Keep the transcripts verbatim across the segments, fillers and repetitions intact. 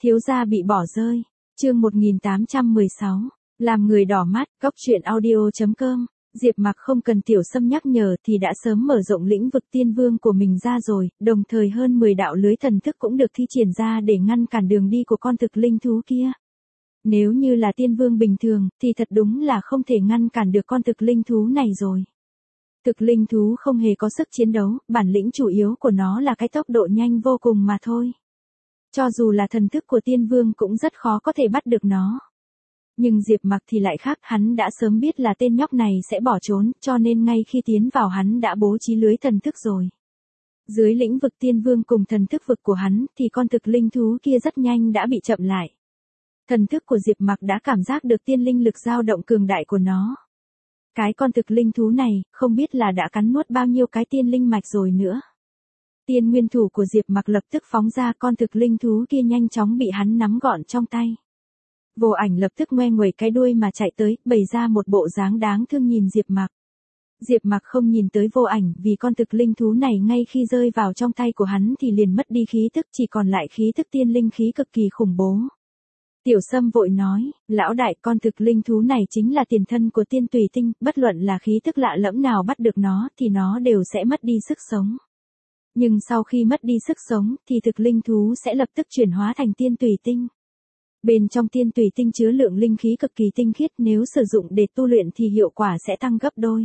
Thiếu gia bị bỏ rơi. Chương một nghìn tám trăm mười sáu. Làm người đỏ mắt, góc truyện audio chấm com. Diệp Mặc không cần Tiểu Sâm nhắc nhở thì đã sớm mở rộng lĩnh vực tiên vương của mình ra rồi, đồng thời hơn mười đạo lưới thần thức cũng được thi triển ra để ngăn cản đường đi của con thực linh thú kia. Nếu như là tiên vương bình thường thì thật đúng là không thể ngăn cản được con thực linh thú này rồi. Thực linh thú không hề có sức chiến đấu, bản lĩnh chủ yếu của nó là cái tốc độ nhanh vô cùng mà thôi. Cho dù là thần thức của tiên vương cũng rất khó có thể bắt được nó. Nhưng Diệp Mặc thì lại khác, hắn đã sớm biết là tên nhóc này sẽ bỏ trốn, cho nên ngay khi tiến vào hắn đã bố trí lưới thần thức rồi. Dưới lĩnh vực tiên vương cùng thần thức vực của hắn thì con thực linh thú kia rất nhanh đã bị chậm lại. Thần thức của Diệp Mặc đã cảm giác được tiên linh lực dao động cường đại của nó. Cái con thực linh thú này, không biết là đã cắn nuốt bao nhiêu cái tiên linh mạch rồi nữa. Tiên nguyên thủ của Diệp Mặc lập tức phóng ra, con thực linh thú kia nhanh chóng bị hắn nắm gọn trong tay. Vô Ảnh lập tức ngoe nguẩy cái đuôi mà chạy tới, bày ra một bộ dáng đáng thương nhìn Diệp Mặc. Diệp Mặc không nhìn tới Vô Ảnh vì con thực linh thú này ngay khi rơi vào trong tay của hắn thì liền mất đi khí tức, chỉ còn lại khí tức tiên linh khí cực kỳ khủng bố. Tiểu Sâm vội nói, lão đại, con thực linh thú này chính là tiền thân của tiên tùy tinh, bất luận là khí tức lạ lẫm nào bắt được nó thì nó đều sẽ mất đi sức sống. Nhưng sau khi mất đi sức sống thì thực linh thú sẽ lập tức chuyển hóa thành tiên tùy tinh. Bên trong tiên tùy tinh chứa lượng linh khí cực kỳ tinh khiết, nếu sử dụng để tu luyện thì hiệu quả sẽ tăng gấp đôi.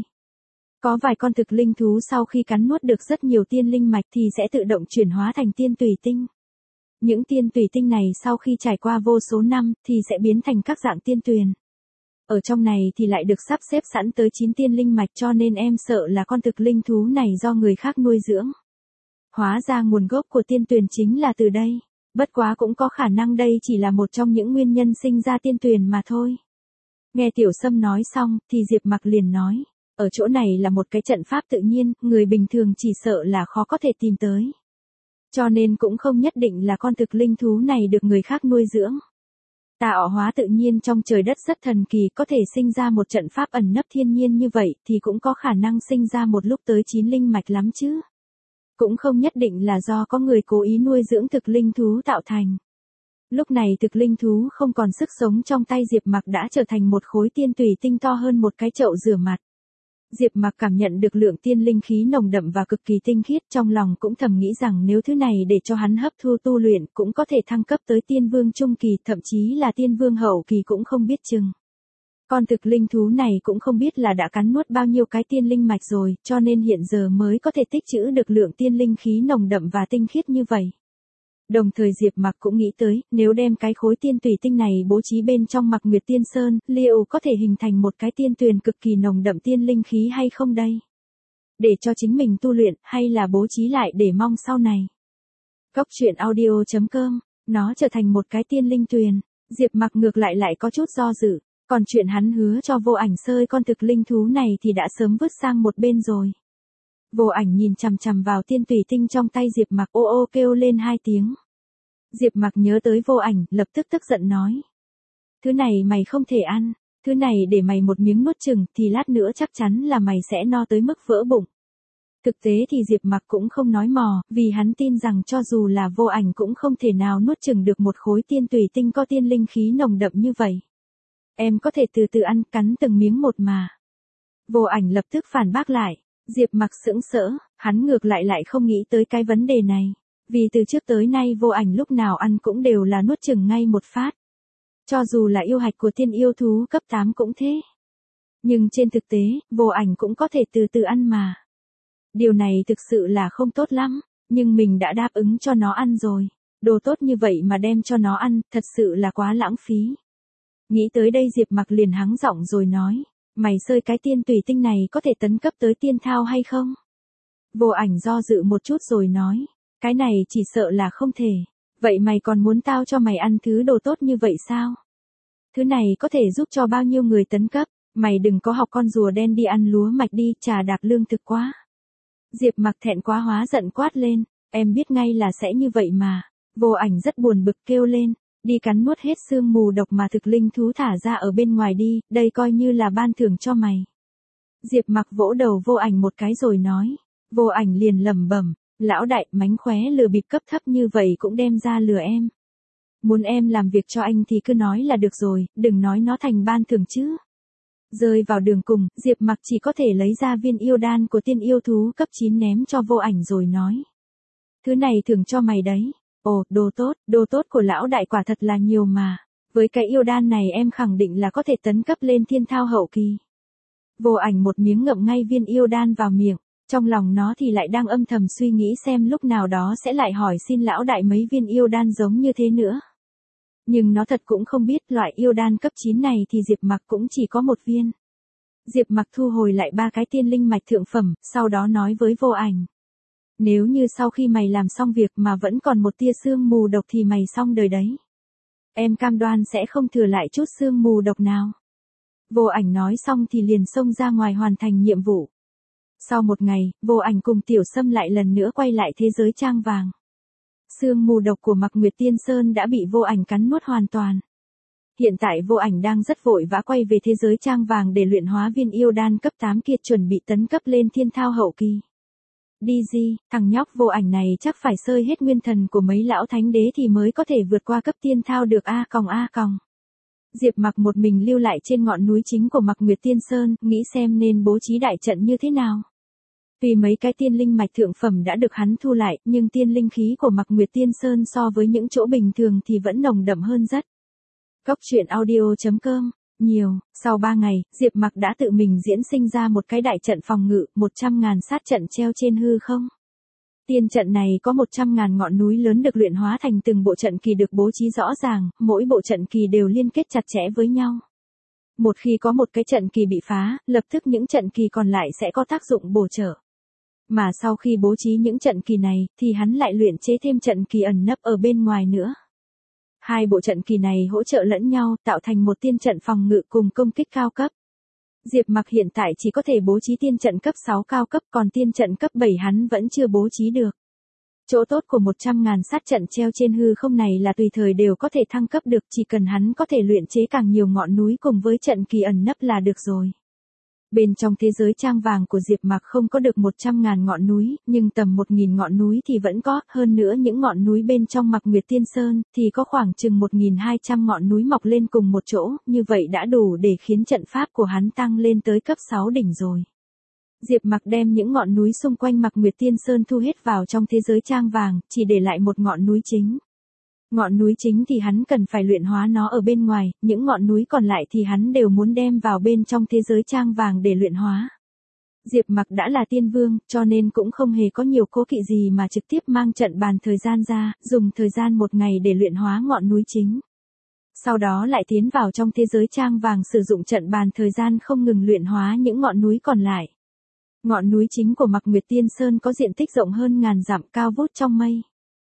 Có vài con thực linh thú sau khi cắn nuốt được rất nhiều tiên linh mạch thì sẽ tự động chuyển hóa thành tiên tùy tinh. Những tiên tùy tinh này sau khi trải qua vô số năm thì sẽ biến thành các dạng tiên tuyền. Ở trong này thì lại được sắp xếp sẵn tới chín tiên linh mạch, cho nên em sợ là con thực linh thú này do người khác nuôi dưỡng. Hóa ra nguồn gốc của tiên tuyền chính là từ đây. Bất quá cũng có khả năng đây chỉ là một trong những nguyên nhân sinh ra tiên tuyền mà thôi. Nghe Tiểu Sâm nói xong thì Diệp Mặc liền nói, ở chỗ này là một cái trận pháp tự nhiên, người bình thường chỉ sợ là khó có thể tìm tới. Cho nên cũng không nhất định là con thực linh thú này được người khác nuôi dưỡng. Tạo hóa tự nhiên trong trời đất rất thần kỳ, có thể sinh ra một trận pháp ẩn nấp thiên nhiên như vậy thì cũng có khả năng sinh ra một lúc tới chín linh mạch lắm chứ. Cũng không nhất định là do có người cố ý nuôi dưỡng thực linh thú tạo thành. Lúc này thực linh thú không còn sức sống trong tay Diệp Mặc đã trở thành một khối tiên tùy tinh to hơn một cái chậu rửa mặt. Diệp Mặc cảm nhận được lượng tiên linh khí nồng đậm và cực kỳ tinh khiết, trong lòng cũng thầm nghĩ rằng nếu thứ này để cho hắn hấp thu tu luyện cũng có thể thăng cấp tới tiên vương trung kỳ, thậm chí là tiên vương hậu kỳ cũng không biết chừng. Con thực linh thú này cũng không biết là đã cắn nuốt bao nhiêu cái tiên linh mạch rồi, cho nên hiện giờ mới có thể tích trữ được lượng tiên linh khí nồng đậm và tinh khiết như vậy. Đồng thời Diệp Mặc cũng nghĩ tới, nếu đem cái khối tiên tùy tinh này bố trí bên trong Mặc Nguyệt Tiên Sơn, liệu có thể hình thành một cái tiên tuyền cực kỳ nồng đậm tiên linh khí hay không đây? Để cho chính mình tu luyện, hay là bố trí lại để mong sau này? Góc truyện audio chấm com, nó trở thành một cái tiên linh tuyền, Diệp Mặc ngược lại lại có chút do dự. Còn chuyện hắn hứa cho Vô Ảnh sơi con thực linh thú này thì đã sớm vứt sang một bên rồi. Vô Ảnh nhìn chằm chằm vào tiên tùy tinh trong tay Diệp Mặc, ô ô kêu lên hai tiếng. Diệp Mặc nhớ tới Vô Ảnh, lập tức tức giận nói. Thứ này mày không thể ăn, thứ này để mày một miếng nuốt chừng thì lát nữa chắc chắn là mày sẽ no tới mức vỡ bụng. Thực tế thì Diệp Mặc cũng không nói mò, vì hắn tin rằng cho dù là Vô Ảnh cũng không thể nào nuốt chừng được một khối tiên tùy tinh có tiên linh khí nồng đậm như vậy. Em có thể từ từ ăn, cắn từng miếng một mà. Vô Ảnh lập tức phản bác lại. Diệp Mặc sững sỡ, hắn ngược lại lại không nghĩ tới cái vấn đề này. Vì từ trước tới nay Vô Ảnh lúc nào ăn cũng đều là nuốt chừng ngay một phát. Cho dù là yêu hạch của tiên yêu thú cấp tám cũng thế. Nhưng trên thực tế, Vô Ảnh cũng có thể từ từ ăn mà. Điều này thực sự là không tốt lắm, nhưng mình đã đáp ứng cho nó ăn rồi. Đồ tốt như vậy mà đem cho nó ăn, thật sự là quá lãng phí. Nghĩ tới đây Diệp Mặc liền hắng giọng rồi nói, mày sơi cái tiên tùy tinh này có thể tấn cấp tới tiên thao hay không? Vô Ảnh do dự một chút rồi nói, cái này chỉ sợ là không thể. Vậy mày còn muốn tao cho mày ăn thứ đồ tốt như vậy sao? Thứ này có thể giúp cho bao nhiêu người tấn cấp, mày đừng có học con rùa đen đi ăn lúa mạch đi, trà đạp lương thực quá. Diệp Mặc thẹn quá hóa giận quát lên, em biết ngay là sẽ như vậy mà. Vô Ảnh rất buồn bực kêu lên. Đi cắn nuốt hết xương mù độc mà thực linh thú thả ra ở bên ngoài đi, đây coi như là ban thưởng cho mày. Diệp Mặc vỗ đầu Vô Ảnh một cái rồi nói. Vô Ảnh liền lẩm bẩm, lão đại, mánh khóe lừa bịp cấp thấp như vậy cũng đem ra lừa em. Muốn em làm việc cho anh thì cứ nói là được rồi, đừng nói nó thành ban thưởng chứ. Rơi vào đường cùng, Diệp Mặc chỉ có thể lấy ra viên yêu đan của tiên yêu thú cấp chín ném cho Vô Ảnh rồi nói. Thứ này thưởng cho mày đấy. Ồ, đồ tốt, đồ tốt của lão đại quả thật là nhiều mà. Với cái yêu đan này em khẳng định là có thể tấn cấp lên thiên thao hậu kỳ. Vô Ảnh một miếng ngậm ngay viên yêu đan vào miệng, trong lòng nó thì lại đang âm thầm suy nghĩ xem lúc nào đó sẽ lại hỏi xin lão đại mấy viên yêu đan giống như thế nữa. Nhưng nó thật cũng không biết loại yêu đan cấp chín này thì Diệp Mặc cũng chỉ có một viên. Diệp Mặc thu hồi lại ba cái tiên linh mạch thượng phẩm, sau đó nói với Vô Ảnh. Nếu như sau khi mày làm xong việc mà vẫn còn một tia sương mù độc thì mày xong đời đấy. Em cam đoan sẽ không thừa lại chút sương mù độc nào. Vô Ảnh nói xong thì liền xông ra ngoài hoàn thành nhiệm vụ. Sau một ngày, Vô Ảnh cùng Tiểu Sâm lại lần nữa quay lại thế giới trang vàng. Sương mù độc của Mạc Nguyệt Tiên Sơn đã bị Vô Ảnh cắn nuốt hoàn toàn. Hiện tại Vô Ảnh đang rất vội vã quay về thế giới trang vàng để luyện hóa viên yêu đan cấp tám kia chuẩn bị tấn cấp lên thiên thao hậu kỳ. Đi gì, thằng nhóc Vô Ảnh này chắc phải sơi hết nguyên thần của mấy lão thánh đế thì mới có thể vượt qua cấp tiên thao được a còng a còng. Diệp Mặc một mình lưu lại trên ngọn núi chính của Mạc Nguyệt Tiên Sơn, nghĩ xem nên bố trí đại trận như thế nào. Vì mấy cái tiên linh mạch thượng phẩm đã được hắn thu lại, nhưng tiên linh khí của Mạc Nguyệt Tiên Sơn so với những chỗ bình thường thì vẫn nồng đậm hơn rất. Góc truyện audio chấm com, nhiều, sau ba ngày, Diệp Mặc đã tự mình diễn sinh ra một cái đại trận phòng ngự, một trăm ngàn sát trận treo trên hư không. Tiên trận này có một trăm ngàn ngọn núi lớn được luyện hóa thành từng bộ trận kỳ được bố trí rõ ràng, mỗi bộ trận kỳ đều liên kết chặt chẽ với nhau. Một khi có một cái trận kỳ bị phá, lập tức những trận kỳ còn lại sẽ có tác dụng bổ trợ. Mà sau khi bố trí những trận kỳ này, thì hắn lại luyện chế thêm trận kỳ ẩn nấp ở bên ngoài nữa. Hai bộ trận kỳ này hỗ trợ lẫn nhau, tạo thành một tiên trận phòng ngự cùng công kích cao cấp. Diệp Mặc hiện tại chỉ có thể bố trí tiên trận cấp sáu cao cấp, còn tiên trận cấp bảy hắn vẫn chưa bố trí được. Chỗ tốt của một trăm ngàn sát trận treo trên hư không này là tùy thời đều có thể thăng cấp được, chỉ cần hắn có thể luyện chế càng nhiều ngọn núi cùng với trận kỳ ẩn nấp là được rồi. Bên trong thế giới trang vàng của Diệp Mặc không có được một trăm ngàn ngọn núi, nhưng tầm một nghìn ngọn núi thì vẫn có, hơn nữa những ngọn núi bên trong Mạc Nguyệt Tiên Sơn thì có khoảng chừng một nghìn hai trăm ngọn núi mọc lên cùng một chỗ, như vậy đã đủ để khiến trận pháp của hắn tăng lên tới cấp sáu đỉnh rồi. Diệp Mặc đem những ngọn núi xung quanh Mạc Nguyệt Tiên Sơn thu hết vào trong thế giới trang vàng, chỉ để lại một ngọn núi chính. Ngọn núi chính thì hắn cần phải luyện hóa nó ở bên ngoài, những ngọn núi còn lại thì hắn đều muốn đem vào bên trong thế giới trang vàng để luyện hóa. Diệp Mặc đã là tiên vương, cho nên cũng không hề có nhiều cố kỵ gì mà trực tiếp mang trận bàn thời gian ra, dùng thời gian một ngày để luyện hóa ngọn núi chính. Sau đó lại tiến vào trong thế giới trang vàng sử dụng trận bàn thời gian không ngừng luyện hóa những ngọn núi còn lại. Ngọn núi chính của Mạc Nguyệt Tiên Sơn có diện tích rộng hơn ngàn dặm, cao vút trong mây.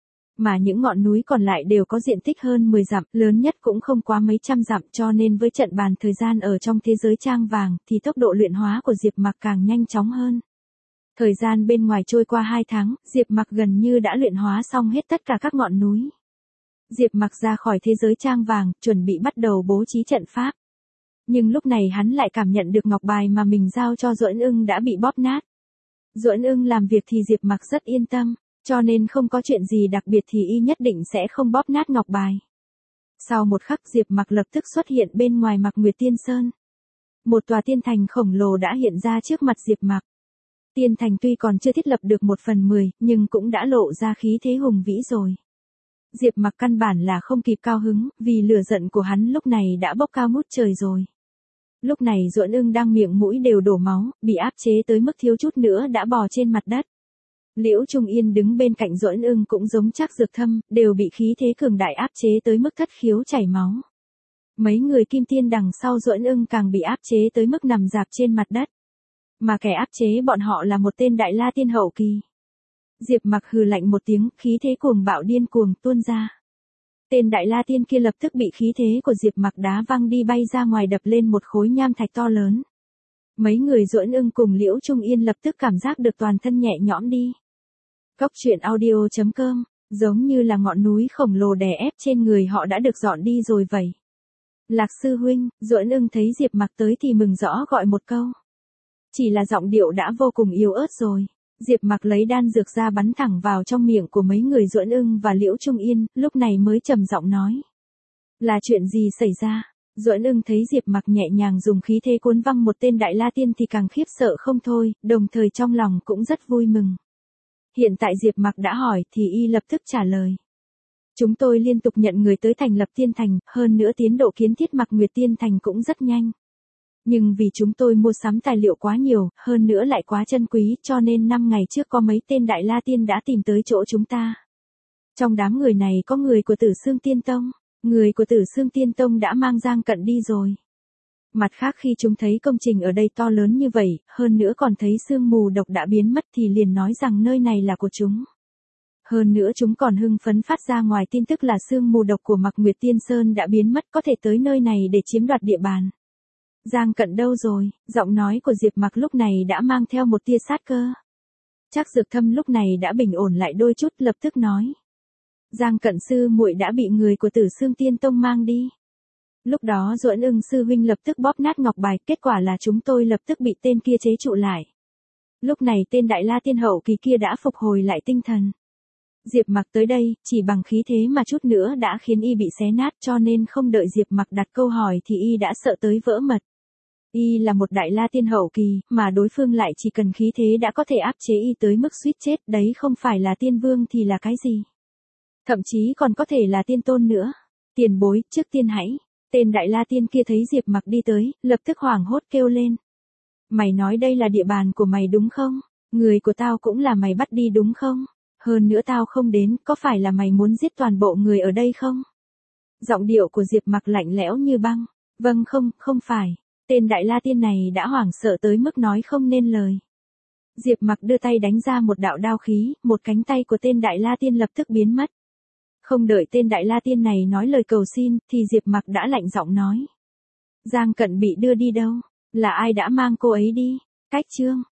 Mà những ngọn núi còn lại đều có diện tích hơn mười dặm, lớn nhất cũng không quá mấy trăm dặm, cho nên với trận bàn thời gian ở trong thế giới trang vàng thì tốc độ luyện hóa của Diệp Mặc càng nhanh chóng hơn. Thời gian bên ngoài trôi qua hai tháng, Diệp Mặc gần như đã luyện hóa xong hết tất cả các ngọn núi. Diệp Mặc ra khỏi thế giới trang vàng, chuẩn bị bắt đầu bố trí trận pháp. Nhưng lúc này hắn lại cảm nhận được ngọc bài mà mình giao cho Duẫn Ưng đã bị bóp nát. Duẫn Ưng làm việc thì Diệp Mặc rất yên tâm, cho nên không có chuyện gì đặc biệt thì y nhất định sẽ không bóp nát ngọc bài. Sau một khắc Diệp Mặc lập tức xuất hiện bên ngoài Mạc Nguyệt Tiên Sơn. Một tòa tiên thành khổng lồ đã hiện ra trước mặt Diệp Mặc. Tiên thành tuy còn chưa thiết lập được một phần mười, nhưng cũng đã lộ ra khí thế hùng vĩ rồi. Diệp Mặc căn bản là không kịp cao hứng, vì lửa giận của hắn lúc này đã bốc cao ngút trời rồi. Lúc này Duẫn Ưng đang miệng mũi đều đổ máu, bị áp chế tới mức thiếu chút nữa đã bò trên mặt đất. Liễu Trung Yên đứng bên cạnh Duẫn Ưng cũng giống Trác Dược Thâm, đều bị khí thế cường đại áp chế tới mức thất khiếu chảy máu. Mấy người kim tiên đằng sau Duẫn Ưng càng bị áp chế tới mức nằm rạp trên mặt đất. Mà kẻ áp chế bọn họ là một tên Đại La Tiên hậu kỳ. Diệp Mặc hừ lạnh một tiếng, khí thế cuồng bạo điên cuồng tuôn ra. Tên Đại La Tiên kia lập tức bị khí thế của Diệp Mặc đá văng đi bay ra ngoài, đập lên một khối nham thạch to lớn. Mấy người Duẫn Ưng cùng Liễu Trung Yên lập tức cảm giác được toàn thân nhẹ nhõm đi. Góc truyện audio chấm com, giống như là ngọn núi khổng lồ đè ép trên người họ đã được dọn đi rồi vậy. Lạc sư huynh, Duẫn Ưng thấy Diệp Mặc tới thì mừng rõ gọi một câu. Chỉ là giọng điệu đã vô cùng yếu ớt rồi. Diệp Mặc lấy đan dược ra bắn thẳng vào trong miệng của mấy người Duẫn Ưng và Liễu Trung Yên, lúc này mới trầm giọng nói. Là chuyện gì xảy ra? Duẫn Ưng thấy Diệp Mặc nhẹ nhàng dùng khí thế cuốn văng một tên Đại La Tiên thì càng khiếp sợ không thôi, đồng thời trong lòng cũng rất vui mừng. Hiện tại Diệp Mặc đã hỏi thì y lập tức trả lời. Chúng tôi liên tục nhận người tới thành lập tiên thành, hơn nữa tiến độ kiến thiết Mặc Nguyệt tiên thành cũng rất nhanh. Nhưng vì chúng tôi mua sắm tài liệu quá nhiều, hơn nữa lại quá chân quý, cho nên năm ngày trước có mấy tên Đại La Tiên đã tìm tới chỗ chúng ta. Trong đám người này có người của Tử Xương Tiên Tông, người của Tử Xương Tiên Tông đã mang Giang Cận đi rồi. Mặt khác khi chúng thấy công trình ở đây to lớn như vậy, hơn nữa còn thấy sương mù độc đã biến mất thì liền nói rằng nơi này là của chúng. Hơn nữa chúng còn hưng phấn phát ra ngoài tin tức là sương mù độc của Mặc Nguyệt Tiên Sơn đã biến mất, có thể tới nơi này để chiếm đoạt địa bàn. Giang Cận đâu rồi? Giọng nói của Diệp Mặc lúc này đã mang theo một tia sát cơ. Trác Dược Thâm lúc này đã bình ổn lại đôi chút, lập tức nói. Giang Cận sư muội đã bị người của Tử Xương Tiên Tông mang đi. Lúc đó Duẫn Ưng sư huynh lập tức bóp nát ngọc bài, kết quả là chúng tôi lập tức bị tên kia chế trụ lại. Lúc này tên Đại La Tiên hậu kỳ kia đã phục hồi lại tinh thần. Diệp Mặc tới đây, chỉ bằng khí thế mà chút nữa đã khiến y bị xé nát, cho nên không đợi Diệp Mặc đặt câu hỏi thì y đã sợ tới vỡ mật. Y là một Đại La Tiên hậu kỳ, mà đối phương lại chỉ cần khí thế đã có thể áp chế y tới mức suýt chết, đấy không phải là tiên vương thì là cái gì? Thậm chí còn có thể là tiên tôn nữa. Tiền bối, trước tiên hãy. Tên Đại La Tiên kia thấy Diệp Mặc đi tới, lập tức hoảng hốt kêu lên. Mày nói đây là địa bàn của mày đúng không? Người của tao cũng là mày bắt đi đúng không? Hơn nữa tao không đến, có phải là mày muốn giết toàn bộ người ở đây không? Giọng điệu của Diệp Mặc lạnh lẽo như băng. Vâng không, không phải. Tên Đại La Tiên này đã hoảng sợ tới mức nói không nên lời. Diệp Mặc đưa tay đánh ra một đạo đao khí, một cánh tay của tên Đại La Tiên lập tức biến mất. Không đợi tên Đại La Tiên này nói lời cầu xin, thì Diệp Mặc đã lạnh giọng nói. Giang Cận bị đưa đi đâu? Là ai đã mang cô ấy đi? Cách chương.